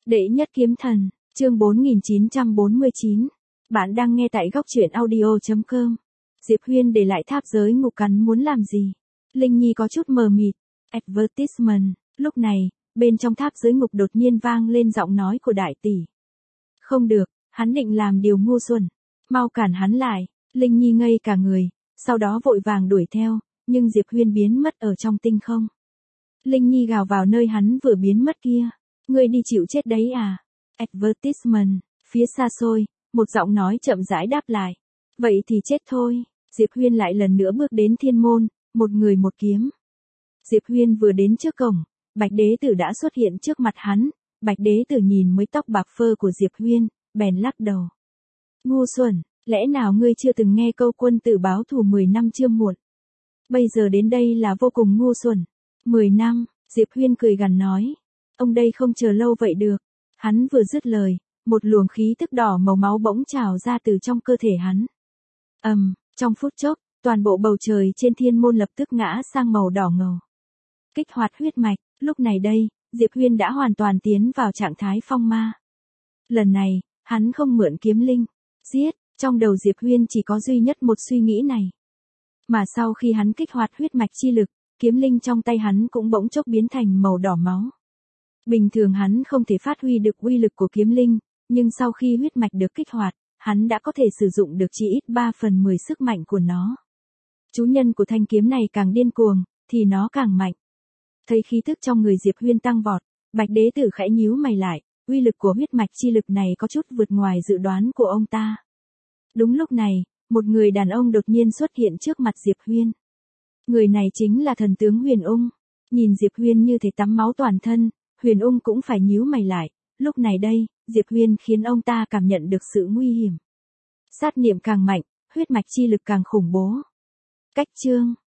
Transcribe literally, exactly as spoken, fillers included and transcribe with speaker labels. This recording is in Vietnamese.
Speaker 1: Đệ nhất kiếm thần, chương bốn nghìn chín trăm bốn mươi chín. Bạn đang nghe tại góc truyện audio chấm com. Diệp Huyên để lại tháp giới ngục cắn muốn làm gì? Linh Nhi có chút mờ mịt. Advertisement. Lúc này, bên trong tháp giới ngục đột nhiên vang lên giọng nói của đại tỷ. Không được, hắn định làm điều ngu xuẩn. Mau cản hắn lại. Linh Nhi ngây cả người, sau đó vội vàng đuổi theo, nhưng Diệp Huyên biến mất ở trong tinh không. Linh Nhi gào vào nơi hắn vừa biến mất kia. Ngươi đi chịu chết đấy à? Advertisement. Phía xa xôi, một giọng nói chậm rãi đáp lại. Vậy thì chết thôi. Diệp Huyên lại lần nữa bước đến thiên môn, một người một kiếm. Diệp Huyên vừa đến trước cổng, Bạch Đế Tử đã xuất hiện trước mặt hắn. Bạch Đế Tử nhìn mấy tóc bạc phơ của Diệp Huyên, bèn lắc đầu. Ngu xuẩn, lẽ nào ngươi chưa từng nghe câu quân tử báo thù mười năm chưa muộn? Bây giờ đến đây là vô cùng ngu xuẩn. mười năm, Diệp Huyên cười gằn nói. Ông đây không chờ lâu vậy được. Hắn vừa dứt lời, một luồng khí tức đỏ màu máu bỗng trào ra từ trong cơ thể hắn. Ầm, um, trong phút chốc, toàn bộ bầu trời trên thiên môn lập tức ngã sang màu đỏ ngầu. Kích hoạt huyết mạch, lúc này đây, Diệp Huyên đã hoàn toàn tiến vào trạng thái phong ma. Lần này, hắn không mượn kiếm linh, giết, trong đầu Diệp Huyên chỉ có duy nhất một suy nghĩ này. Mà sau khi hắn kích hoạt huyết mạch chi lực, kiếm linh trong tay hắn cũng bỗng chốc biến thành màu đỏ máu. Bình thường hắn không thể phát huy được uy lực của kiếm linh, nhưng sau khi huyết mạch được kích hoạt, hắn đã có thể sử dụng được chỉ ít ba phần mười sức mạnh của nó. Chủ nhân của thanh kiếm này càng điên cuồng, thì nó càng mạnh. Thấy khí tức trong người Diệp Huyên tăng vọt, Bạch Đế Tử khẽ nhíu mày lại, uy lực của huyết mạch chi lực này có chút vượt ngoài dự đoán của ông ta. Đúng lúc này, một người đàn ông đột nhiên xuất hiện trước mặt Diệp Huyên. Người này chính là thần tướng Huyền Ung. Nhìn Diệp Huyên như thể tắm máu toàn thân, Huyền Ung cũng phải nhíu mày lại. Lúc này đây, Diệp Huyên khiến ông ta cảm nhận được sự nguy hiểm. Sát niệm càng mạnh, huyết mạch chi lực càng khủng bố. Cách chương,